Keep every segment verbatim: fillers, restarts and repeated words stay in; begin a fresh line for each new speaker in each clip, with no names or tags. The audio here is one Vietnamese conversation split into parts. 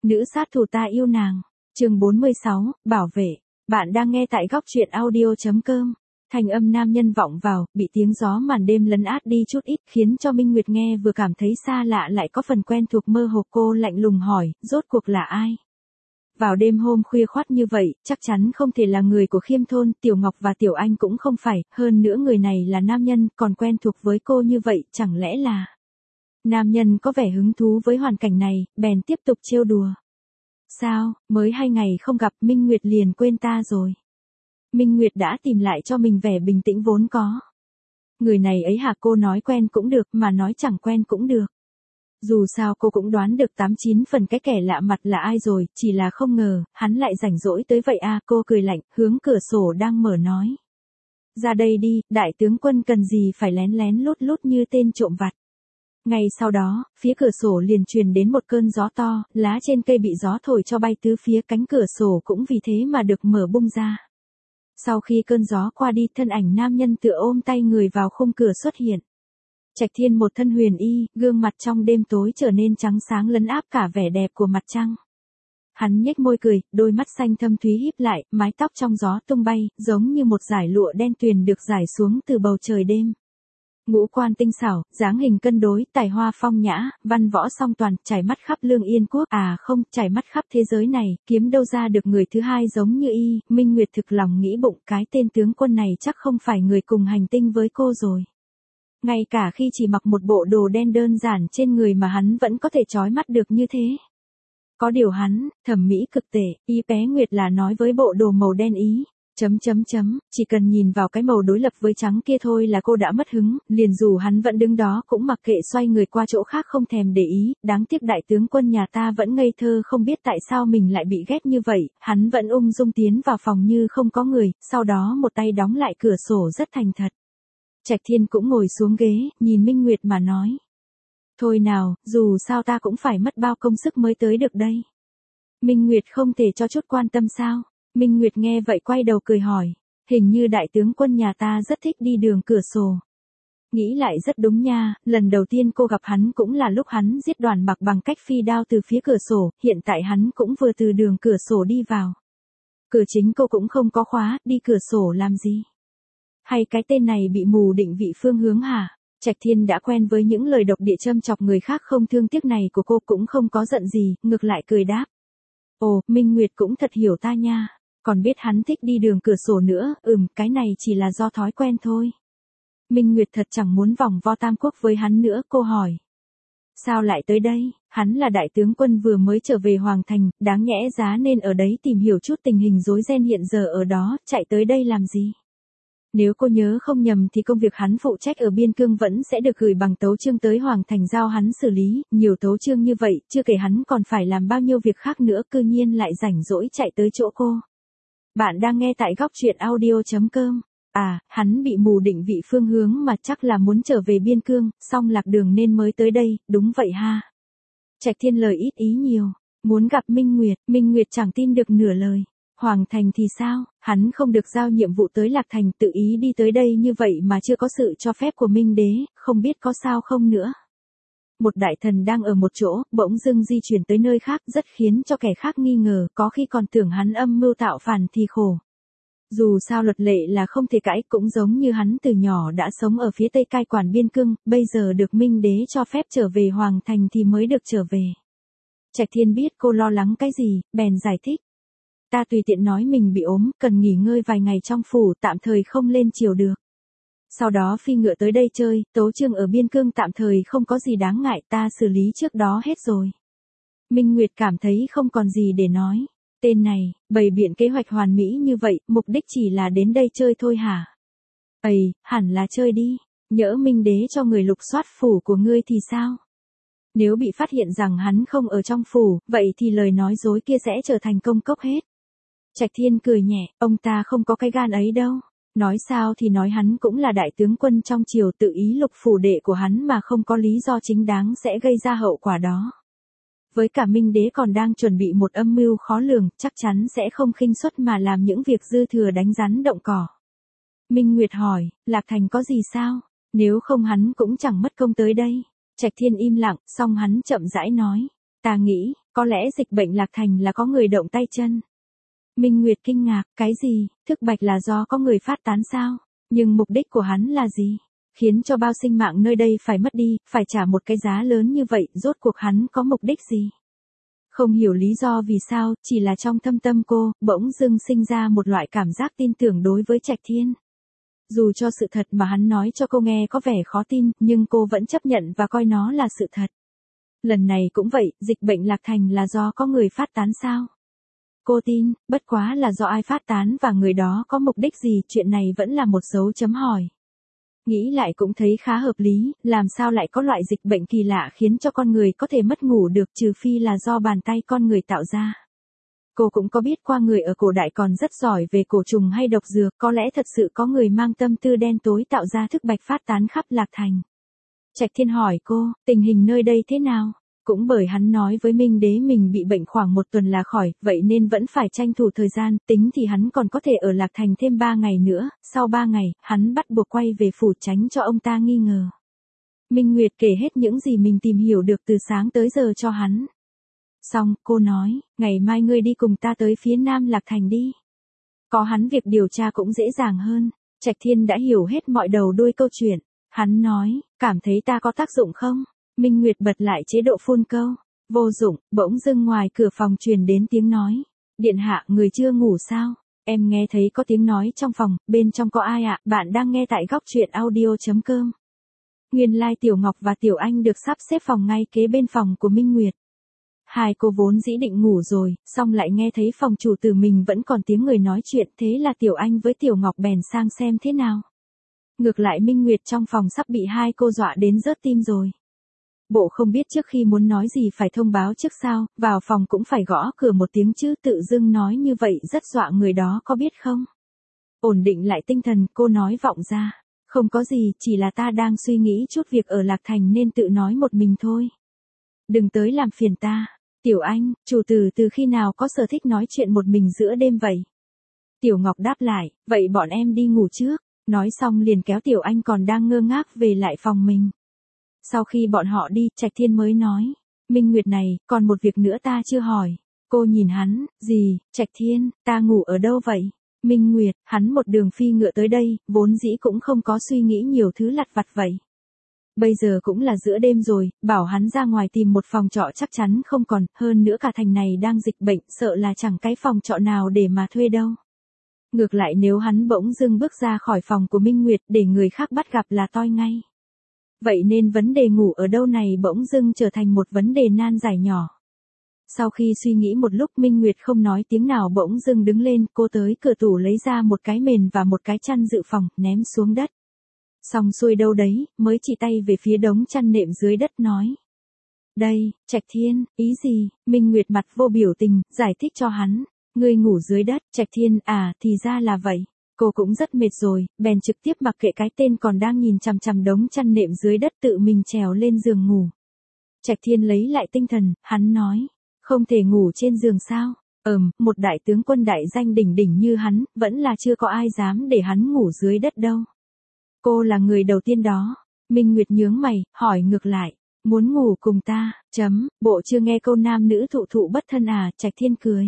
Nữ sát thủ ta yêu nàng. Chương bốn mươi sáu, bảo vệ. Bạn đang nghe tại góc truyện audio chấm com. Thành âm nam nhân vọng vào, bị tiếng gió màn đêm lấn át đi chút ít, khiến cho Minh Nguyệt nghe vừa cảm thấy xa lạ lại có phần quen thuộc, mơ hồ. Cô lạnh lùng hỏi, rốt cuộc là ai? Vào đêm hôm khuya khoắt như vậy, chắc chắn không thể là người của Khiêm thôn, Tiểu Ngọc và Tiểu Anh cũng không phải, hơn nữa người này là nam nhân, còn quen thuộc với cô như vậy, chẳng lẽ là... Nam nhân có vẻ hứng thú với hoàn cảnh này, bèn tiếp tục trêu đùa. Sao, mới hai ngày không gặp, Minh Nguyệt liền quên ta rồi? Minh Nguyệt đã tìm lại cho mình vẻ bình tĩnh vốn có. Người này ấy hả? Cô nói quen cũng được, mà nói chẳng quen cũng được. Dù sao cô cũng đoán được tám chín phần cái kẻ lạ mặt là ai rồi, chỉ là không ngờ, hắn lại rảnh rỗi tới vậy à. Cô cười lạnh, hướng cửa sổ đang mở nói. Ra đây đi, đại tướng quân cần gì phải lén lén lút lút như tên trộm vặt. Ngay sau đó, phía cửa sổ liền truyền đến một cơn gió to, lá trên cây bị gió thổi cho bay tứ phía, cánh cửa sổ cũng vì thế mà được mở bung ra. Sau khi cơn gió qua đi, thân ảnh nam nhân tựa ôm tay người vào khung cửa xuất hiện. Trạch Thiên một thân huyền y, gương mặt trong đêm tối trở nên trắng sáng lấn áp cả vẻ đẹp của mặt trăng. Hắn nhếch môi cười, đôi mắt xanh thâm thúy híp lại, mái tóc trong gió tung bay, giống như một dải lụa đen tuyền được rải xuống từ bầu trời đêm. Ngũ quan tinh xảo, dáng hình cân đối, tài hoa phong nhã, văn võ song toàn, trải mắt khắp Lương Yên quốc, à không, trải mắt khắp thế giới này, kiếm đâu ra được người thứ hai giống như y. Minh Nguyệt thực lòng nghĩ bụng, cái tên tướng quân này chắc không phải người cùng hành tinh với cô rồi. Ngay cả khi chỉ mặc một bộ đồ đen đơn giản trên người mà hắn vẫn có thể chói mắt được như thế. Có điều hắn, thẩm mỹ cực tệ, y bé Nguyệt là nói với bộ đồ màu đen ý. Chấm chấm chấm, chỉ cần nhìn vào cái màu đối lập với trắng kia thôi là cô đã mất hứng, liền dù hắn vẫn đứng đó cũng mặc kệ, xoay người qua chỗ khác không thèm để ý. Đáng tiếc đại tướng quân nhà ta vẫn ngây thơ không biết tại sao mình lại bị ghét như vậy, hắn vẫn ung dung tiến vào phòng như không có người, sau đó một tay đóng lại cửa sổ rất thành thật. Trạch Thiên cũng ngồi xuống ghế, nhìn Minh Nguyệt mà nói. Thôi nào, dù sao ta cũng phải mất bao công sức mới tới được đây. Minh Nguyệt không thể cho chút quan tâm sao? Minh Nguyệt nghe vậy quay đầu cười hỏi, hình như đại tướng quân nhà ta rất thích đi đường cửa sổ. Nghĩ lại rất đúng nha, lần đầu tiên cô gặp hắn cũng là lúc hắn giết Đoàn Mặc bằng cách phi đao từ phía cửa sổ, hiện tại hắn cũng vừa từ đường cửa sổ đi vào. Cửa chính cô cũng không có khóa, đi cửa sổ làm gì? Hay cái tên này bị mù định vị phương hướng hả? Trạch Thiên đã quen với những lời độc địa châm chọc người khác không thương tiếc này của cô, cũng không có giận gì, ngược lại cười đáp. Ồ, Minh Nguyệt cũng thật hiểu ta nha. Còn biết hắn thích đi đường cửa sổ nữa, ừm, cái này chỉ là do thói quen thôi. Minh Nguyệt thật chẳng muốn vòng vo tam quốc với hắn nữa, cô hỏi. Sao lại tới đây? Hắn là đại tướng quân vừa mới trở về Hoàng Thành, đáng nhẽ giá nên ở đấy tìm hiểu chút tình hình rối ren hiện giờ ở đó, chạy tới đây làm gì? Nếu cô nhớ không nhầm thì công việc hắn phụ trách ở biên cương vẫn sẽ được gửi bằng tấu chương tới Hoàng Thành giao hắn xử lý, nhiều tấu chương như vậy, chưa kể hắn còn phải làm bao nhiêu việc khác nữa, cư nhiên lại rảnh rỗi chạy tới chỗ cô. Bạn đang nghe tại góc truyện audio chấm com. À, hắn bị mù định vị phương hướng mà chắc là muốn trở về biên cương, xong lạc đường nên mới tới đây, đúng vậy ha. Trạch Thiên lời ít ý nhiều, muốn gặp Minh Nguyệt, Minh Nguyệt chẳng tin được nửa lời. Hoàng Thành thì sao, hắn không được giao nhiệm vụ tới Lạc Thành, tự ý đi tới đây như vậy mà chưa có sự cho phép của Minh Đế, không biết có sao không nữa. Một đại thần đang ở một chỗ, bỗng dưng di chuyển tới nơi khác, rất khiến cho kẻ khác nghi ngờ, có khi còn tưởng hắn âm mưu tạo phản thì khổ. Dù sao luật lệ là không thể cãi, cũng giống như hắn từ nhỏ đã sống ở phía tây cai quản biên cương, bây giờ được Minh Đế cho phép trở về Hoàng Thành thì mới được trở về. Trạch Thiên biết cô lo lắng cái gì, bèn giải thích. Ta tùy tiện nói mình bị ốm, cần nghỉ ngơi vài ngày trong phủ, tạm thời không lên triều được. Sau đó phi ngựa tới đây chơi, tấu chương ở biên cương tạm thời không có gì đáng ngại, ta xử lý trước đó hết rồi. Minh Nguyệt cảm thấy không còn gì để nói. Tên này, bày biện kế hoạch hoàn mỹ như vậy, mục đích chỉ là đến đây chơi thôi hả? Ây, hẳn là chơi đi, nhỡ Minh Đế cho người lục soát phủ của ngươi thì sao? Nếu bị phát hiện rằng hắn không ở trong phủ, vậy thì lời nói dối kia sẽ trở thành công cốc hết. Trạch Thiên cười nhẹ, ông ta không có cái gan ấy đâu. Nói sao thì nói, hắn cũng là đại tướng quân trong triều, tự ý lục phủ đệ của hắn mà không có lý do chính đáng sẽ gây ra hậu quả đó. Với cả Minh Đế còn đang chuẩn bị một âm mưu khó lường, chắc chắn sẽ không khinh suất mà làm những việc dư thừa đánh rắn động cỏ. Minh Nguyệt hỏi, Lạc Thành có gì sao? Nếu không hắn cũng chẳng mất công tới đây. Trạch Thiên im lặng, xong hắn chậm rãi nói. Ta nghĩ, Có lẽ dịch bệnh Lạc Thành là có người động tay chân. Minh Nguyệt kinh ngạc, cái gì, thức bạch là do có người phát tán sao? Nhưng mục đích của hắn là gì? Khiến cho bao sinh mạng nơi đây phải mất đi, phải trả một cái giá lớn như vậy, rốt cuộc hắn có mục đích gì? Không hiểu lý do vì sao, chỉ là trong thâm tâm cô, bỗng dưng sinh ra một loại cảm giác tin tưởng đối với Trạch Thiên. Dù cho sự thật mà hắn nói cho cô nghe có vẻ khó tin, nhưng cô vẫn chấp nhận và coi nó là sự thật. Lần này cũng vậy, dịch bệnh Lạc Thành là do có người phát tán sao? Cô tin, bất quá là do ai phát tán và người đó có mục đích gì, chuyện này vẫn là một dấu chấm hỏi. Nghĩ lại cũng thấy khá hợp lý, làm sao lại có loại dịch bệnh kỳ lạ khiến cho con người có thể mất ngủ được, trừ phi là do bàn tay con người tạo ra. Cô cũng có biết qua người ở cổ đại còn rất giỏi về cổ trùng hay độc dược, có lẽ thật sự có người mang tâm tư đen tối tạo ra thức bạch phát tán khắp Lạc Thành. Trạch Thiên hỏi cô, tình hình nơi đây thế nào? Cũng bởi hắn nói với Minh Đế mình bị bệnh khoảng một tuần là khỏi, vậy nên vẫn phải tranh thủ thời gian, tính thì hắn còn có thể ở Lạc Thành thêm ba ngày nữa, sau ba ngày, hắn bắt buộc quay về phủ tránh cho ông ta nghi ngờ. Minh Nguyệt kể hết những gì mình tìm hiểu được từ sáng tới giờ cho hắn. Xong, cô nói, ngày mai ngươi đi cùng ta tới phía nam Lạc Thành đi. Có hắn việc điều tra cũng dễ dàng hơn. Trạch Thiên đã hiểu hết mọi đầu đuôi câu chuyện. Hắn nói, cảm thấy ta có tác dụng không? Minh Nguyệt bật lại chế độ phun câu. Vô dụng, bỗng dưng ngoài cửa phòng truyền đến tiếng nói. Điện hạ, người chưa ngủ sao? Em nghe thấy có tiếng nói trong phòng, bên trong có ai ạ? Bạn đang nghe tại góc truyện audio chấm com. Nguyên lai like Tiểu Ngọc và Tiểu Anh được sắp xếp phòng ngay kế bên phòng của Minh Nguyệt. Hai cô vốn dĩ định ngủ rồi, xong lại nghe thấy phòng chủ tử mình vẫn còn tiếng người nói chuyện, thế là Tiểu Anh với Tiểu Ngọc bèn sang xem thế nào. Ngược lại Minh Nguyệt trong phòng sắp bị hai cô dọa đến rớt tim rồi. Bộ không biết trước khi muốn nói gì phải thông báo trước sao, vào phòng cũng phải gõ cửa một tiếng chứ, tự dưng nói như vậy rất dọa người đó có biết không? Ổn định lại tinh thần, cô nói vọng ra. Không có gì, chỉ là ta đang suy nghĩ chút việc ở Lạc Thành nên tự nói một mình thôi. Đừng tới làm phiền ta. Tiểu Anh, chủ tử từ khi nào có sở thích nói chuyện một mình giữa đêm vậy? Tiểu Ngọc đáp lại, vậy bọn em đi ngủ trước. Nói xong liền kéo Tiểu Anh còn đang ngơ ngác về lại phòng mình. Sau khi bọn họ đi, Trạch Thiên mới nói, Minh Nguyệt này, còn một việc nữa ta chưa hỏi. Cô nhìn hắn, gì, Trạch Thiên, ta ngủ ở đâu vậy? Minh Nguyệt, hắn một đường phi ngựa tới đây, vốn dĩ cũng không có suy nghĩ nhiều thứ lặt vặt vậy. Bây giờ cũng là giữa đêm rồi, bảo hắn ra ngoài tìm một phòng trọ chắc chắn không còn, hơn nữa cả thành này đang dịch bệnh, sợ là chẳng cái phòng trọ nào để mà thuê đâu. Ngược lại nếu hắn bỗng dưng bước ra khỏi phòng của Minh Nguyệt để người khác bắt gặp là toi ngay. Vậy nên vấn đề ngủ ở đâu này bỗng dưng trở thành một vấn đề nan giải nhỏ. Sau khi suy nghĩ một lúc Minh Nguyệt không nói tiếng nào bỗng dưng đứng lên, cô tới cửa tủ lấy ra một cái mền và một cái chăn dự phòng, ném xuống đất. Xong xuôi đâu đấy, mới chỉ tay về phía đống chăn nệm dưới đất nói. Đây, Trạch Thiên, ý gì? Minh Nguyệt mặt vô biểu tình, giải thích cho hắn. Ngươi ngủ dưới đất, Trạch Thiên, à, thì ra là vậy. Cô cũng rất mệt rồi, bèn trực tiếp mặc kệ cái tên còn đang nhìn chằm chằm đống chăn nệm dưới đất tự mình trèo lên giường ngủ. Trạch Thiên lấy lại tinh thần, hắn nói. Không thể ngủ trên giường sao? Ừm, một đại tướng quân đại danh đỉnh đỉnh như hắn, vẫn là chưa có ai dám để hắn ngủ dưới đất đâu. Cô là người đầu tiên đó. Minh Nguyệt nhướng mày, hỏi ngược lại. Muốn ngủ cùng ta, chấm, bộ chưa nghe câu nam nữ thụ thụ bất thân à, Trạch Thiên cười.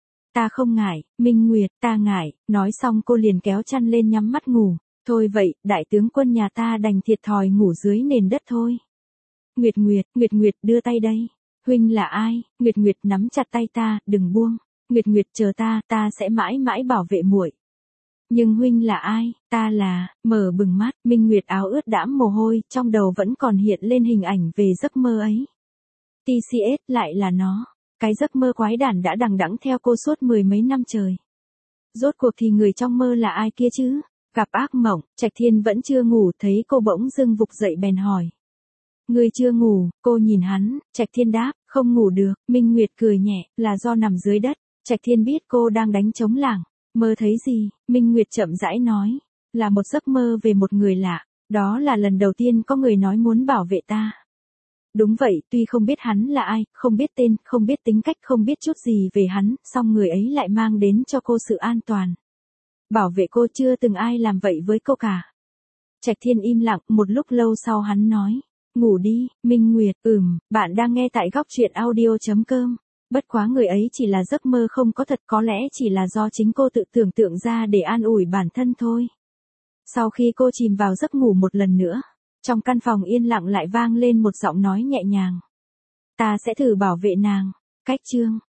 Ta không ngại, Minh Nguyệt, ta ngại, nói xong cô liền kéo chăn lên nhắm mắt ngủ. Thôi vậy, đại tướng quân nhà ta đành thiệt thòi ngủ dưới nền đất thôi. Nguyệt Nguyệt, Nguyệt Nguyệt đưa tay đây. Huynh là ai? Nguyệt Nguyệt nắm chặt tay ta, đừng buông. Nguyệt Nguyệt chờ ta, ta sẽ mãi mãi bảo vệ muội. Nhưng huynh là ai? Ta là, mở bừng mắt, Minh Nguyệt áo ướt đẫm mồ hôi, trong đầu vẫn còn hiện lên hình ảnh về giấc mơ ấy. tê xê ét lại là nó. Cái giấc mơ quái đản đã đằng đẵng theo cô suốt mười mấy năm trời. Rốt cuộc thì người trong mơ là ai kia chứ? Gặp ác mộng, Trạch Thiên vẫn chưa ngủ, thấy cô bỗng dưng vục dậy bèn hỏi. Ngươi chưa ngủ? Cô nhìn hắn, Trạch Thiên đáp, không ngủ được. Minh Nguyệt cười nhẹ, là do nằm dưới đất. Trạch Thiên biết cô đang đánh trống lảng. Mơ thấy gì? Minh Nguyệt chậm rãi nói. Là một giấc mơ về một người lạ. Đó là lần đầu tiên có người nói muốn bảo vệ ta. Đúng vậy, tuy không biết hắn là ai, không biết tên, không biết tính cách, không biết chút gì về hắn, song người ấy lại mang đến cho cô sự an toàn. Bảo vệ cô, chưa từng ai làm vậy với cô cả. Trạch Thiên im lặng, một lúc lâu sau hắn nói. Ngủ đi, Minh Nguyệt, ừm, bạn đang nghe tại góc truyện audio chấm com. Bất quá người ấy chỉ là giấc mơ không có thật, có lẽ chỉ là do chính cô tự tưởng tượng ra để an ủi bản thân thôi. Sau khi cô chìm vào giấc ngủ một lần nữa, trong căn phòng yên lặng lại vang lên một giọng nói nhẹ nhàng. Ta sẽ thử bảo vệ nàng. Cách chương